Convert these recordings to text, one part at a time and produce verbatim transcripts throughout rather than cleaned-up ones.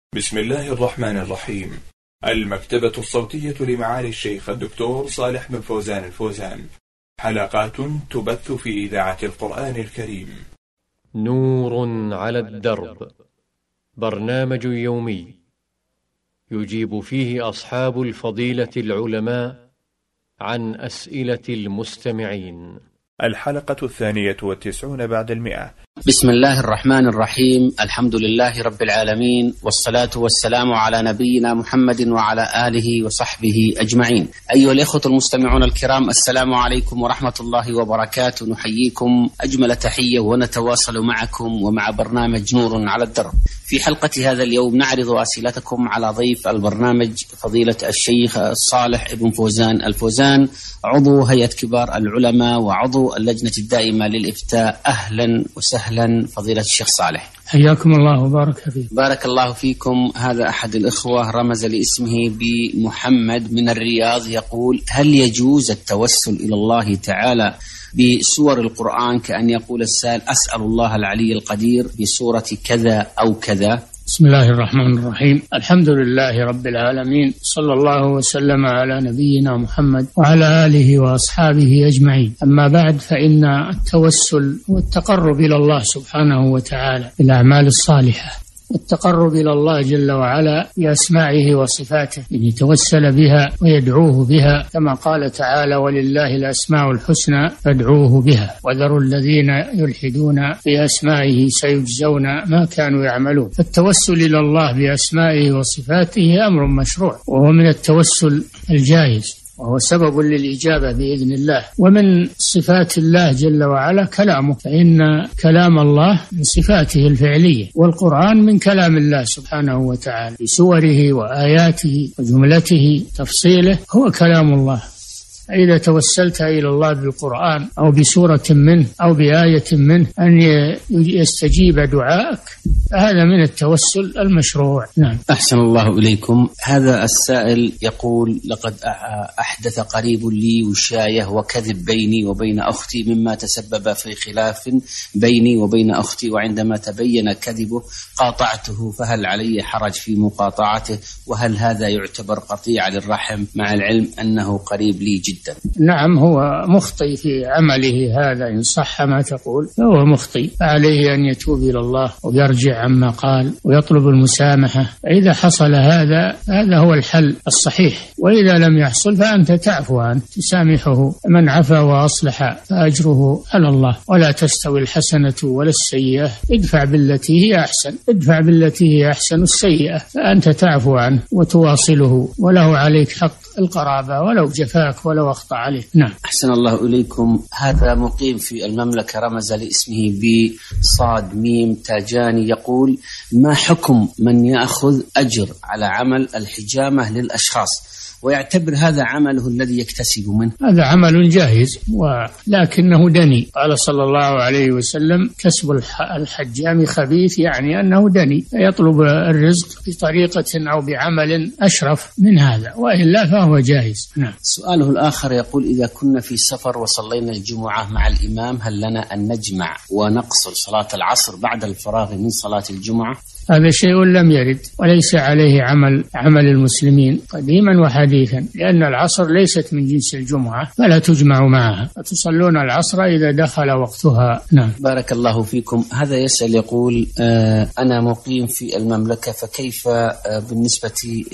بسم الله الرحمن الرحيم. المكتبة الصوتية لمعالي الشيخ الدكتور صالح بن فوزان الفوزان، حلقات تبث في إذاعة القرآن الكريم. نور على الدرب، برنامج يومي يجيب فيه أصحاب الفضيلة العلماء عن أسئلة المستمعين. الحلقة الثانية والتسعون بعد المئة. بسم الله الرحمن الرحيم. الحمد لله رب العالمين، والصلاة والسلام على نبينا محمد وعلى آله وصحبه أجمعين. أيها الإخوة المستمعون الكرام، السلام عليكم ورحمة الله وبركاته. نحييكم أجمل تحية ونتواصل معكم ومع برنامج نور على الدرب. في حلقة هذا اليوم نعرض أسئلتكم على ضيف البرنامج فضيلة الشيخ صالح بن فوزان الفوزان، عضو هيئة كبار العلماء وعضو اللجنة الدائمة للإفتاء. أهلا وسهلا فضيلة الشيخ صالح، حياكم الله وبارك فيكم. بارك الله فيكم. هذا أحد الإخوة رمز لاسمه بمحمد من الرياض، يقول: هل يجوز التوسل إلى الله تعالى بسور القرآن، كأن يقول السائل: أسأل الله العلي القدير بسورة كذا أو كذا؟ بسم الله الرحمن الرحيم. الحمد لله رب العالمين، صلى الله وسلم على نبينا محمد وعلى آله وأصحابه أجمعين. أما بعد، فإن التوسل والتقرب إلى الله سبحانه وتعالى بالأعمال الصالحة، والتقرب إلى الله جل وعلا بأسمائه وصفاته، أن يتوسل بها ويدعوه بها، كما قال تعالى: ولله الأسماء الحسنى فادعوه بها وذروا الذين يلحدون في أسمائه سيجزون ما كانوا يعملون. فالتوسل إلى الله بأسمائه وصفاته أمر مشروع، وهو من التوسل الجائز، وهو سبب للإجابة بإذن الله. ومن صفات الله جل وعلا كلامه، فإن كلام الله من صفاته الفعلية، والقرآن من كلام الله سبحانه وتعالى بسوره وآياته وجملته تفصيله، هو كلام الله. إذا توسلت إلى الله بالقرآن أو بسورة منه أو بآية منه أن يستجيب دعائك، هذا من التوسل المشروع. نعم. أحسن الله إليكم. هذا السائل يقول: لقد أحدث قريب لي وشاية وكذب بيني وبين أختي، مما تسبب في خلاف بيني وبين أختي، وعندما تبين كذبه قاطعته، فهل علي حرج في مقاطعته؟ وهل هذا يعتبر قطيعة للرحم مع العلم أنه قريب لي جدا؟ نعم، هو مخطئ في عمله هذا، إن صح ما تقول فهو مخطئ، فعليه أن يتوب إلى الله ويرجع عما قال ويطلب المسامحة. إذا حصل هذا هذا هو الحل الصحيح، وإذا لم يحصل فأنت تعفو عنه، تسامحه. من عفا وأصلح فأجره على الله، ولا تستوي الحسنة ولا السيئة، ادفع بالتي هي أحسن ادفع بالتي هي أحسن السيئة، فأنت تعفو عنه وتواصله، وله عليك حق القرابة ولو جفاك ولو أخطأ عليه. نعم. أحسن الله إليكم. هذا مقيم في المملكة رمز لاسمه بصاد ميم تاجاني، يقول: ما حكم من يأخذ أجر على عمل الحجامة للأشخاص ويعتبر هذا عمله الذي يكتسب منه؟ هذا عمل جاهز، ولكنه دني. قال صلى الله عليه وسلم: كسب الحجام خبيث، يعني أنه دني، يطلب الرزق بطريقة أو بعمل أشرف من هذا، وإلا فهو جاهز. نعم. سؤاله الآخر يقول: إذا كنا في سفر وصلينا الجمعة مع الإمام، هل لنا أن نجمع ونقصر صلاة العصر بعد الفراغ من صلاة الجمعة؟ هذا شيء لم يرد، وليس عليه عمل عمل المسلمين قديما وحديثا، لأن العصر ليست من جنس الجمعة، فلا تجمع معها، وتصلون العصر إذا دخل وقتها. نعم. بارك الله فيكم. هذا يسأل يقول: آه أنا مقيم في المملكة، فكيف آه بالنسبة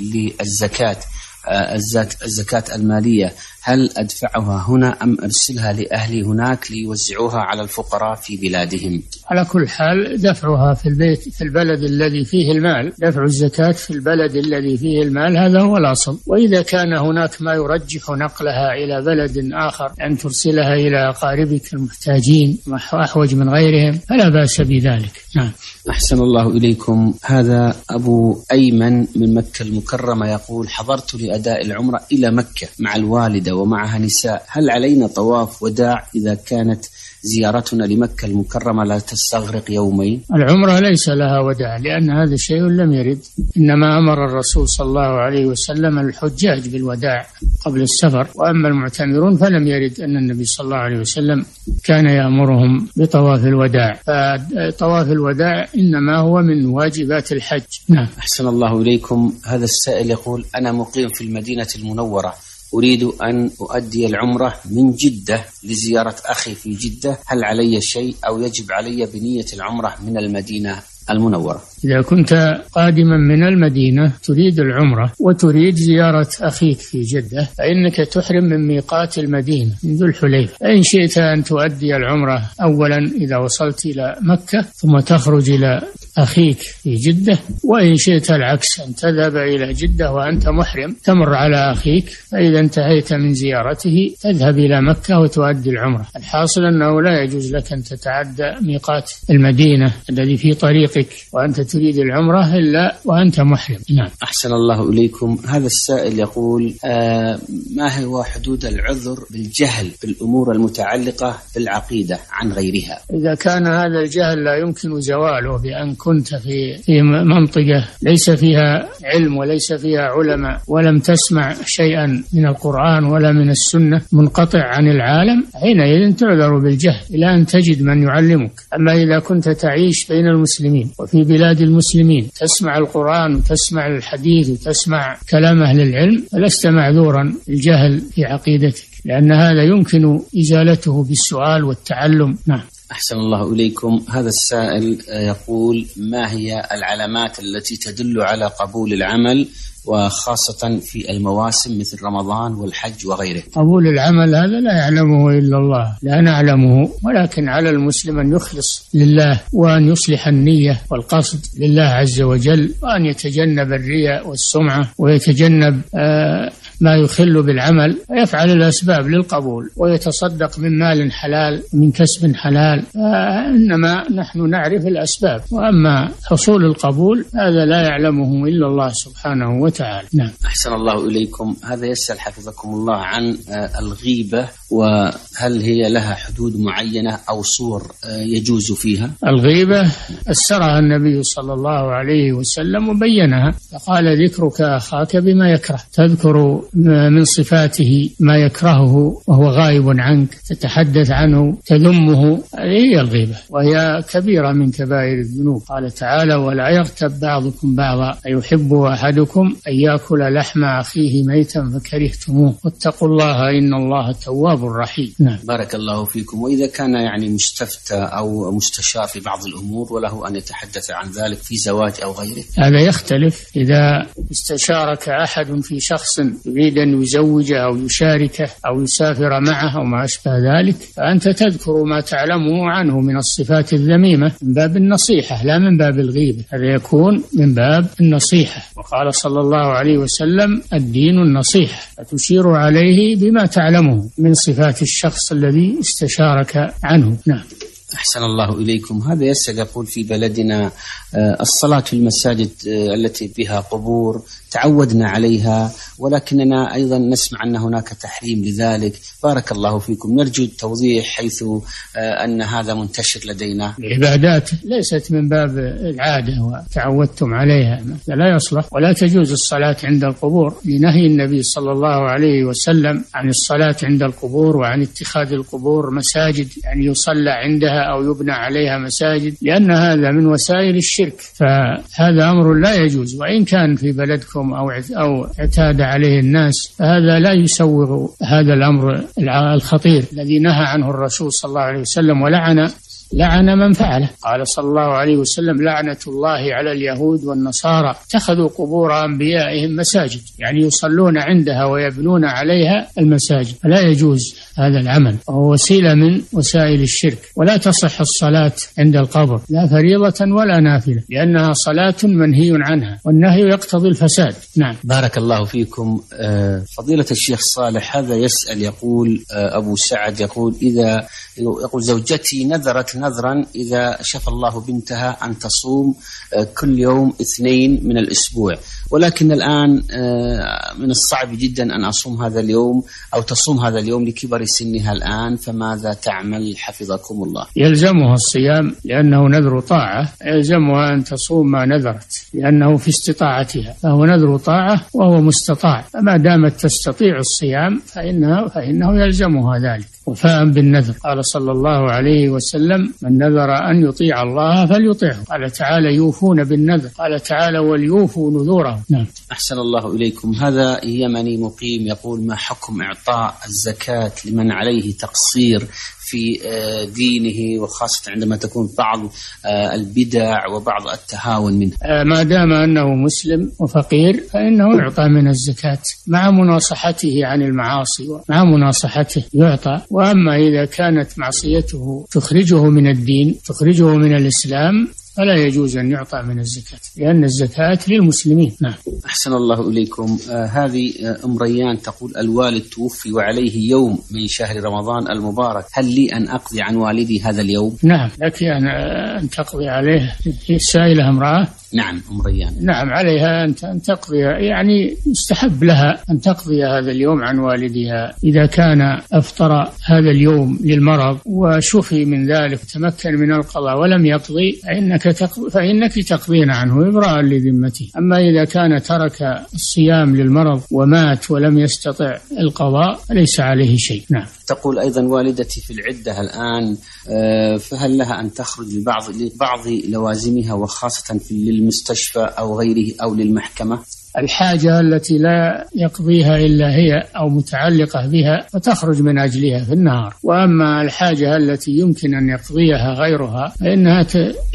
للزكاة آه الزكاة المالية، هل أدفعها هنا أم أرسلها لأهلي هناك ليوزعوها على الفقراء في بلادهم؟ على كل حال دفعها في البيت في البلد الذي فيه المال، دفع الزكاة في البلد الذي فيه المال، هذا هو الأصل. وإذا كان هناك ما يرجح نقلها إلى بلد آخر، أن ترسلها إلى أقاربك المحتاجين أحوج من غيرهم، فلا بأس بذلك. نعم. أحسن الله إليكم. هذا أبو أيمن من مكة المكرمة، يقول: حضرت لأداء العمرة إلى مكة مع الوالدة ومعها نساء، هل علينا طواف وداع إذا كانت زيارتنا لمكة المكرمة لا تستغرق يومين؟ العمرة ليس لها وداع، لأن هذا شيء لم يرد، إنما أمر الرسول صلى الله عليه وسلم الحجاج بالوداع قبل السفر، وأما المعتمرون فلم يرد أن النبي صلى الله عليه وسلم كان يأمرهم بطواف الوداع، فطواف الوداع إنما هو من واجبات الحج. نعم. أحسن الله إليكم. هذا السائل يقول: أنا مقيم في المدينة المنورة، أريد أن أؤدي العمرة من جدة لزيارة أخي في جدة، هل علي شيء أو يجب علي بنية العمرة من المدينة المنورة؟ إذا كنت قادما من المدينة تريد العمرة وتريد زيارة أخيك في جدة فإنك تحرم من ميقات المدينة من ذو الحليفة. إن شئت أن تؤدي العمرة أولا إذا وصلت إلى مكة ثم تخرج إلى أخيك في جدة، وإن شئت العكس أن تذهب إلى جدة وأنت محرم تمر على أخيك، فإذا انتهيت من زيارته تذهب إلى مكة وتؤدي العمرة. الحاصل أنه لا يجوز لك أن تتعدى ميقات المدينة الذي في طريقك وأنت تريد العمرة إلا وأنت محرم. نعم. أحسن الله إليكم. هذا السائل يقول: آه ما هو حدود العذر بالجهل بالأمور المتعلقة بالعقيدة عن غيرها؟ إذا كان هذا الجهل لا يمكن زواله بأن كنت في في منطقة ليس فيها علم وليس فيها علماء ولم تسمع شيئا من القرآن ولا من السنة، منقطع عن العالم، حينئذ تعذر بالجهل إلى أن تجد من يعلمك. أما إذا كنت تعيش بين المسلمين وفي بلاد المسلمين تسمع القرآن وتسمع الحديث وتسمع كلام أهل العلم فلست معذورا بالجهل في عقيدتك، لأن هذا يمكن إزالته بالسؤال والتعلم. نعم. أحسن الله إليكم. هذا السائل يقول: ما هي العلامات التي تدل على قبول العمل وخاصة في المواسم مثل رمضان والحج وغيره؟ قبول العمل هذا لا يعلمه إلا الله، لا نعلمه، ولكن على المسلم أن يخلص لله وأن يصلح النية والقصد لله عز وجل، وأن يتجنب الرياء والسمعة ويتجنب آه ما يخل بالعمل، ويفعل الأسباب للقبول ويتصدق من مال حلال من كسب حلال. إنما نحن نعرف الأسباب، وأما حصول القبول هذا لا يعلمه إلا الله سبحانه وتعالى. نعم. أحسن الله إليكم. هذا يسأل حفظكم الله عن الغيبة، وهل هي لها حدود معينة أو صور يجوز فيها؟ الغيبة أسرها النبي صلى الله عليه وسلم وبينها، فقال: ذكرك أخاك بما يكره، تذكر من صفاته ما يكرهه وهو غائب عنك، تتحدث عنه، تذمه، هذه هي الغيبة، وهي كبيرة من كبائر الذنوب. قال تعالى: ولا يغتب بعضكم بعضا أيحب أحدكم أن يأكل لحم أخيه ميتا فكرهتموه واتقوا الله إن الله تواب رحيم. نعم. بارك الله فيكم. وإذا كان يعني مستفتى أو مستشار في بعض الأمور وله أن يتحدث عن ذلك في زواج أو غيره؟ هذا يختلف. إذا استشارك أحد في شخص يريد أن يزوجه أو يشاركه أو يسافر معه أو ما أشبه ذلك، فأنت تذكر ما تعلمه عنه من الصفات الذميمة من باب النصيحة لا من باب الغيبة، هذا يكون من باب النصيحة. وقال صلى الله عليه وسلم: الدين النصيحة، فتشير عليه بما تعلمه من صفات الشخص الذي استشارك عنه. نعم. أحسن الله إليكم. هذا يسأل يقول: في بلدنا الصلاة في المساجد التي بها قبور تعودنا عليها، ولكننا أيضا نسمع أن هناك تحريم لذلك، بارك الله فيكم نرجو التوضيح حيث أن هذا منتشر لدينا. العبادات ليست من باب العادة وتعودتم عليها، لا يصلح، ولا تجوز الصلاة عند القبور لنهي النبي صلى الله عليه وسلم عن الصلاة عند القبور وعن اتخاذ القبور مساجد، يعني يصلى عندها أو يبنى عليها مساجد، لأن هذا من وسائل الشرك، فهذا أمر لا يجوز. وإن كان في بلدكم أو أو اعتاد عليه الناس فهذا لا يسوغ هذا الأمر الخطير الذي نهى عنه الرسول صلى الله عليه وسلم ولعن لعن من فعله. قال صلى الله عليه وسلم: لعنة الله على اليهود والنصارى اتخذوا قبور أنبيائهم مساجد، يعني يصلون عندها ويبنون عليها المساجد، لا يجوز هذا العمل، وهو وسيلة من وسائل الشرك. ولا تصح الصلاة عند القبر لا فريضة ولا نافلة، لأنها صلاة منهي عنها، والنهي يقتضي الفساد. نعم. بارك الله فيكم. فضيلة الشيخ صالح، هذا يسأل يقول: أبو سعد يقول: إذا يقول زوجتي نذرت نذرت نذرا إذا شفى الله بنتها أن تصوم كل يوم اثنين من الأسبوع، ولكن الآن من الصعب جدا أن أصوم هذا اليوم أو تصوم هذا اليوم لكبر سنها الآن، فماذا تعمل حفظكم الله؟ يلزمها الصيام لأنه نذر طاعة، يلزمها أن تصوم ما نذرت لأنه في استطاعتها، فهو نذر طاعة وهو مستطاع، فما دامت تستطيع الصيام فإنه, فإنه يلزمها ذلك وفاء بالنذر. قال صلى الله عليه وسلم: من نذر أن يطيع الله فليطيعه. قال تعالى: يوفون بالنذر. قال تعالى: وليوفوا نذورهم. نعم. أحسن الله إليكم. هذا يمني مقيم يقول: ما حكم إعطاء الزكاة لمن عليه تقصير في دينه، وخاصة عندما تكون بعض البدع وبعض التهاون منه؟ ما دام أنه مسلم وفقير فإنه يعطى من الزكاة مع مناصحته عن المعاصي ومع مناصحته يعطى. وأما إذا كانت معصيته تخرجه من الدين تخرجه من الإسلام فلا يجوز أن يعطى من الزكاة، لأن الزكاة للمسلمين. نعم. أحسن الله إليكم. آه هذه آه أم ريان تقول: الوالد توفي وعليه يوم من شهر رمضان المبارك، هل لي أن أقضي عن والدي هذا اليوم؟ نعم، لك أن, أن تقضي عليه. هي السائلة امرأة؟ نعم أم ريان. نعم، عليها أن تقضي، يعني يستحب لها أن تقضي هذا اليوم عن والدها إذا كان أفطر هذا اليوم للمرض وشفي من ذلك تمكن من القضاء ولم يقضي فإنك تقضي فإنك تقضين عنه إبراء لذمته. أما إذا كان ترك الصيام للمرض ومات ولم يستطع القضاء فليس عليه شيء. نعم. تقول أيضا: والدتي في العدة الآن، فهل لها أن تخرج لبعض لبعض لوازمها وخاصة في للمستشفى أو غيره أو للمحكمة؟ الحاجة التي لا يقضيها إلا هي أو متعلقة بها فتخرج من أجلها في النهار، وأما الحاجة التي يمكن أن يقضيها غيرها فإنها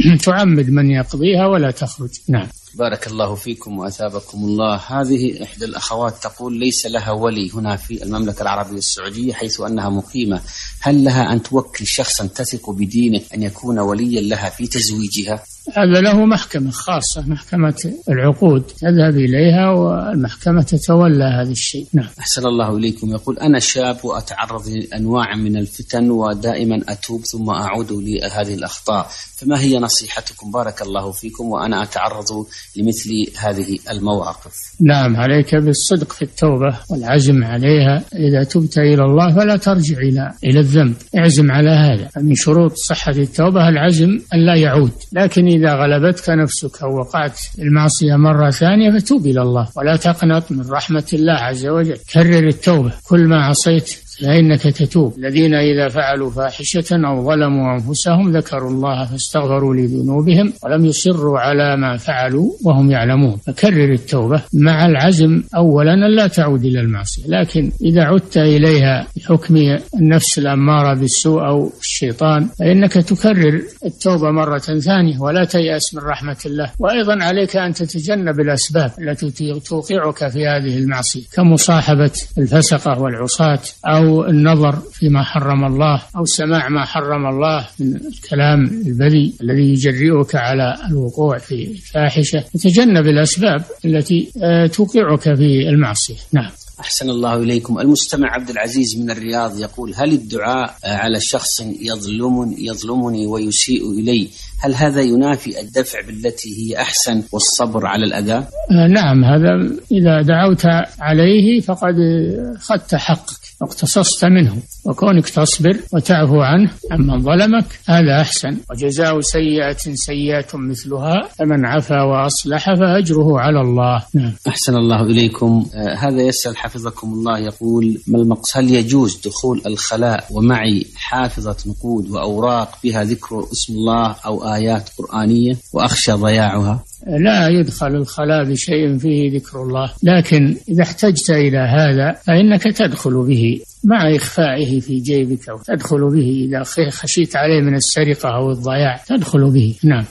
تعمد من يقضيها ولا تخرج. نعم. بارك الله فيكم وأثابكم الله. هذه إحدى الأخوات تقول: ليس لها ولي هنا في المملكة العربية السعودية حيث أنها مقيمة، هل لها أن توكل شخصا تثق بدينه أن يكون وليا لها في تزويجها؟ هذا له محكمة خاصة، محكمة العقود، تذهب إليها والمحكمة تتولى هذا الشيء. نعم. أحسن الله إليكم. يقول: أنا شاب وأتعرض لأنواع من الفتن ودائما أتوب ثم أعود لهذه الأخطاء، فما هي نصيحتكم بارك الله فيكم وأنا أتعرض لمثل هذه المواقف؟ نعم، عليك بالصدق في التوبة والعزم عليها. إذا تبت إلى الله فلا ترجع إلى إلى الذنب، اعزم على هذا. من شروط صحة التوبة العزم أن لا يعود، لكن إذا غلبتك نفسك أو وقعت المعصية مرة ثانية فتوب إلى الله ولا تقنط من رحمة الله عز وجل. كرر التوبة، كل ما عصيت فإنك تتوب. الذين إذا فعلوا فاحشة أو ظلموا أنفسهم ذكروا الله فاستغفروا لذنوبهم ولم يصروا على ما فعلوا وهم يعلمون. فكرر التوبة مع العزم أولا أن لا تعود إلى المعصية، لكن إذا عدت إليها بحكم النفس الأمارة بالسوء أو الشيطان فإنك تكرر التوبة مرة ثانية ولا تيأس من رحمة الله. وأيضا عليك أن تتجنب الأسباب التي توقعك في هذه المعصية كمصاحبة الفسقة والعصاة أو النظر فيما حرم الله أو سماع ما حرم الله من الكلام البذيء الذي يجرئك على الوقوع في الفاحشة. تتجنب الأسباب التي توقعك في المعصية. نعم. أحسن الله إليكم. المستمع عبد العزيز من الرياض يقول: هل الدعاء على شخص يظلمني, يظلمني ويسيء إلي هل هذا ينافي الدفع بالتي هي أحسن والصبر على الأذى؟ نعم، هذا إذا دعوت عليه فقد خدت حقك واقتصصت منه، وكونك تصبر وتعفو عنه عمن ظلمك هذا أحسن. وجزاء سيئة سيئة مثلها فمن عفا وأصلح فأجره على الله. نعم. أحسن الله إليكم. آه هذا يسأل حفظكم الله يقول: ما المقصد؟ هل يجوز دخول الخلاء ومعي حافظة نقود وأوراق بها ذكر اسم الله أو آيات قرآنية وأخشى ضياعها؟ لا يدخل الخلاء بشيء فيه ذكر الله، لكن إذا احتجت إلى هذا فإنك تدخل به مع إخفائه في جيبك، أو تدخل به إذا خشيت عليه من السرقة أو الضياع تدخل به. نعم.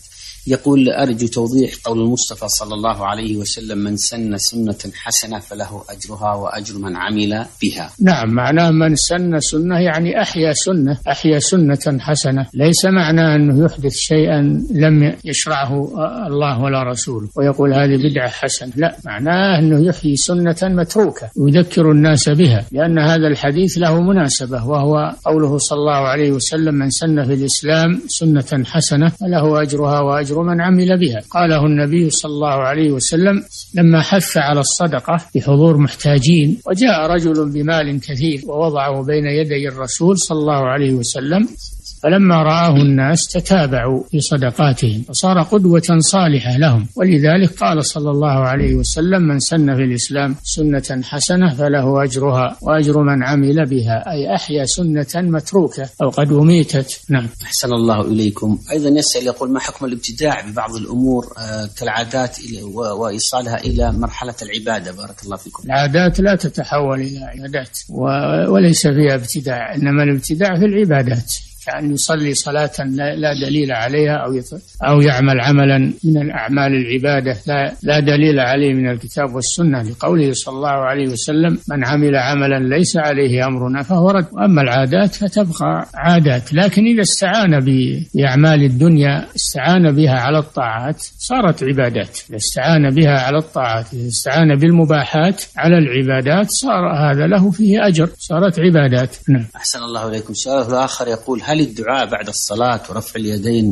يقول أرجو توضيح قول المصطفى صلى الله عليه وسلم: من سن سنة حسنة فله أجرها وأجر من عمل بها. نعم، معناه من سن سنة يعني أحيا سنة أحيا سنة حسنة، ليس معناه أنه يحدث شيئا لم يشرعه الله ولا رسوله ويقول هذه بدعة حسنة، لا، معناه أنه يحيي سنة متروكة يذكر الناس بها، لأن هذا الحديث له مناسبة، وهو قوله صلى الله عليه وسلم: من سن في الإسلام سنة حسنة فله أجرها وأجر من عمل بها. قاله النبي صلى الله عليه وسلم لما حث على الصدقة بحضور محتاجين، وجاء رجل بمال كثير ووضعه بين يدي الرسول صلى الله عليه وسلم، فلما رآه الناس تتابعوا في صدقاتهم فصار قدوة صالحة لهم، ولذلك قال صلى الله عليه وسلم: من سن في الإسلام سنة حسنة فله أجرها وأجر من عمل بها، أي أحيا سنة متروكة أو قد أميتت. نعم. أحسن الله إليكم. أيضا يسأل يقول: ما حكم الابتداع ببعض الأمور كالعادات وإيصالها إلى مرحلة العبادة؟ بارك الله فيكم. العادات لا تتحول إلى عبادات وليس فيها ابتداع، إنما الابتداع في العبادات، كأن يصلي صلاة لا دليل عليها أو أو يعمل عملا من الأعمال العبادة لا لا دليل عليه من الكتاب والسنة، لقوله صلى الله عليه وسلم: من عمل عملا ليس عليه أمرنا فهو رد. وأما العادات فتبقى عادات، لكن إذا استعان بأعمال الدنيا استعان بها على الطاعات صارت عبادات. إذا استعان بها على الطاعات، إذا استعان بالمباحات على العبادات صار هذا له فيه أجر، صارت عبادات. نعم. أحسن الله إليكم. سؤال آخر يقول: هل الدعاء بعد الصلاة ورفع اليدين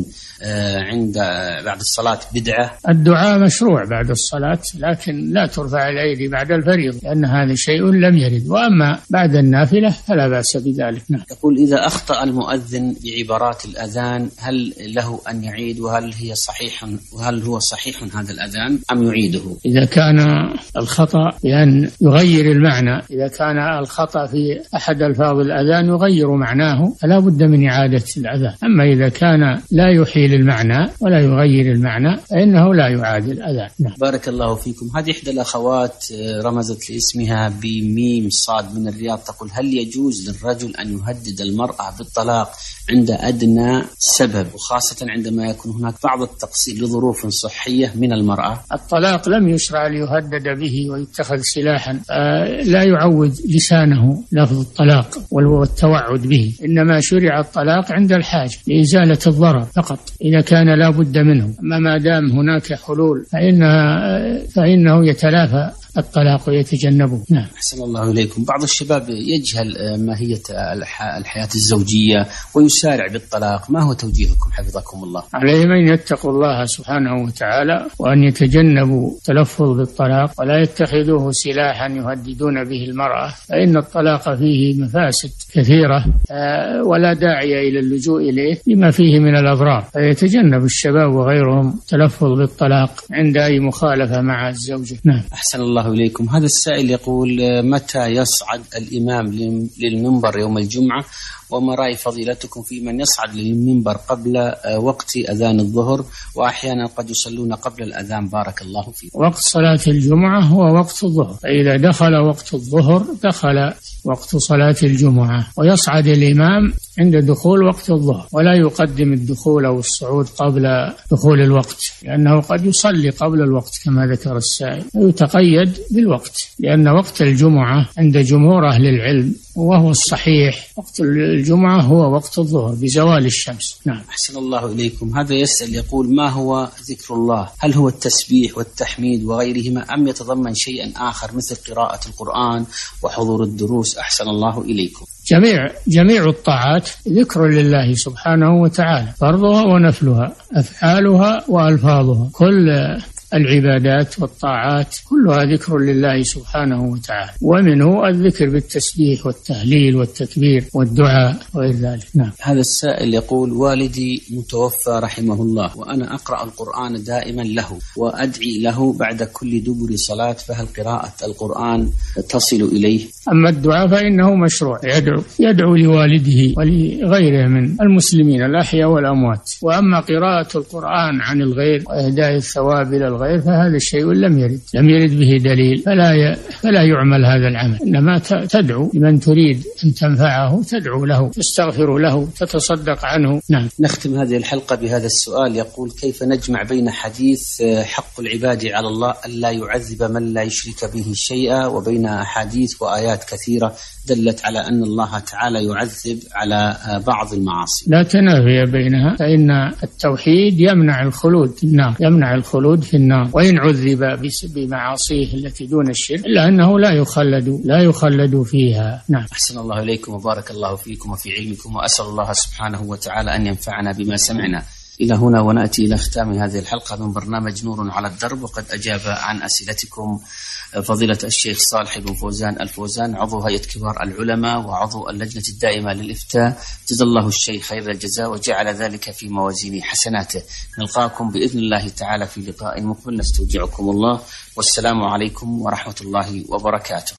عند بعد الصلاة بدعة؟ الدعاء مشروع بعد الصلاة، لكن لا ترفع الأيدي بعد الفريضة لأن هذا شيء لم يرد، وأما بعد النافلة فلا بأس بذلك. نعم. يقول: إذا أخطأ المؤذن بعبارات الأذان هل له أن يعيد، وهل هي صحيح وهل هو صحيح هذا الأذان أم يعيده؟ إذا كان الخطأ بأن يغير المعنى، إذا كان الخطأ في أحد ألفاظ الأذان يغير معناه فلا بد من إعادة الأذان. أما إذا كان لا يحيل المعنى ولا يغير المعنى فإنه لا يعاد الأذان. نعم. بارك الله فيكم. هذه إحدى الأخوات رمزت لاسمها بميم صاد من الرياض، تقول: هل يجوز للرجل أن يهدد المرأة بالطلاق عند أدنى سبب، وخاصة عندما يكون هناك بعض التقصير لظروف صحية من المرأة؟ الطلاق لم يشرع ليهدد به ويتخذ سلاحا، لا يعود لسانه لفظ الطلاق والتوعد به، إنما شرع الطلاق عند الحاجة لإزالة الضرر فقط إذا كان لا بد منه. أما ما دام هناك حلول فإنها فإنه يتلافى الطلاق ويتجنبه. نعم. أحسن الله إليكم. بعض الشباب يجهل ماهية الحياة الزوجية ويسارع بالطلاق، ما هو توجيهكم حفظكم الله؟ عليهم أن يتقوا الله سبحانه وتعالى وأن يتجنبوا التلفظ بالطلاق ولا يتخذوه سلاحا يهددون به المرأة، فإن الطلاق فيه مفاسد كثيرة ولا داعي إلى اللجوء إليه لما فيه من الأضرار، فيتجنب الشباب وغيرهم تلفظ بالطلاق عند أي مخالفة مع الزوجة. نعم. أحسن الله إليكم. هذا السائل يقول: متى يصعد الإمام للمنبر يوم الجمعة، وما رأي فضيلتكم في من يصعد للمنبر قبل وقت أذان الظهر، وأحيانا قد يصلون قبل الأذان؟ بارك الله فيكم. وقت صلاة الجمعة هو وقت الظهر، فإذا دخل وقت الظهر دخل وقت صلاة الجمعة، ويصعد الإمام عند دخول وقت الظهر، ولا يقدم الدخول أو الصعود قبل دخول الوقت، لأنه قد يصلي قبل الوقت كما ذكر السائل، ويتقيد بالوقت، لأن وقت الجمعة عند جمهور أهل العلم وهو الصحيح وقت الجمعة هو وقت الظهر بزوال الشمس. نعم. أحسن الله إليكم. هذا يسأل يقول: ما هو ذكر الله؟ هل هو التسبيح والتحميد وغيرهما، أم يتضمن شيئا آخر مثل قراءة القرآن وحضور الدروس؟ أحسن الله إليكم. جميع جميع الطاعات ذكر لله سبحانه وتعالى، فرضها ونفلها، أفعالها وألفاظها، كل العبادات والطاعات كلها ذكر لله سبحانه وتعالى، ومنه الذكر بالتسبيح والتهليل والتكبير والدعاء وغير ذلك. نعم. هذا السائل يقول: والدي متوفى رحمه الله، وأنا أقرأ القرآن دائما له وأدعي له بعد كل دبر صلاة، فهل قراءة القرآن تصل إليه؟ أما الدعاء فإنه مشروع، يدعو يدعو لوالده ولغيره من المسلمين الأحياء والأموات. وأما قراءة القرآن عن الغير وإهداء الثواب إلى الغير الغير فهذا الشيء لم يرد لم يرد به دليل، فلا ي... فلا يعمل هذا العمل، إنما تدعو لمن تريد أن تنفعه، تدعو له، تستغفر له، تتصدق عنه. نعم. نختم هذه الحلقة بهذا السؤال، يقول: كيف نجمع بين حديث حق العباد على الله ألا يعذب من لا يشرك به شيئا وبين أحاديث وآيات كثيرة دلت على أن الله تعالى يعذب على بعض المعاصي؟ لا تنافي بينها، فإن التوحيد يمنع الخلود في النار، يمنع الخلود في النار، وإن عذب بمعاصيه التي دون الشرك إلا أنه لا يخلد لا يخلد فيها. نعم. أحسن الله إليكم وبارك الله فيكم وفي علمكم، وأسأل الله سبحانه وتعالى أن ينفعنا بما سمعنا. إلى هنا ونأتي إلى ختام هذه الحلقة من برنامج نور على الدرب، وقد أجاب عن أسئلتكم فضيلة الشيخ صالح بن فوزان الفوزان، عضو هيئة كبار العلماء وعضو اللجنة الدائمة للإفتاء، جزا الله الشيخ خير الجزاء وجعل ذلك في موازين حسناته. نلقاكم بإذن الله تعالى في لقاء مقبل، نستودعكم الله، والسلام عليكم ورحمة الله وبركاته.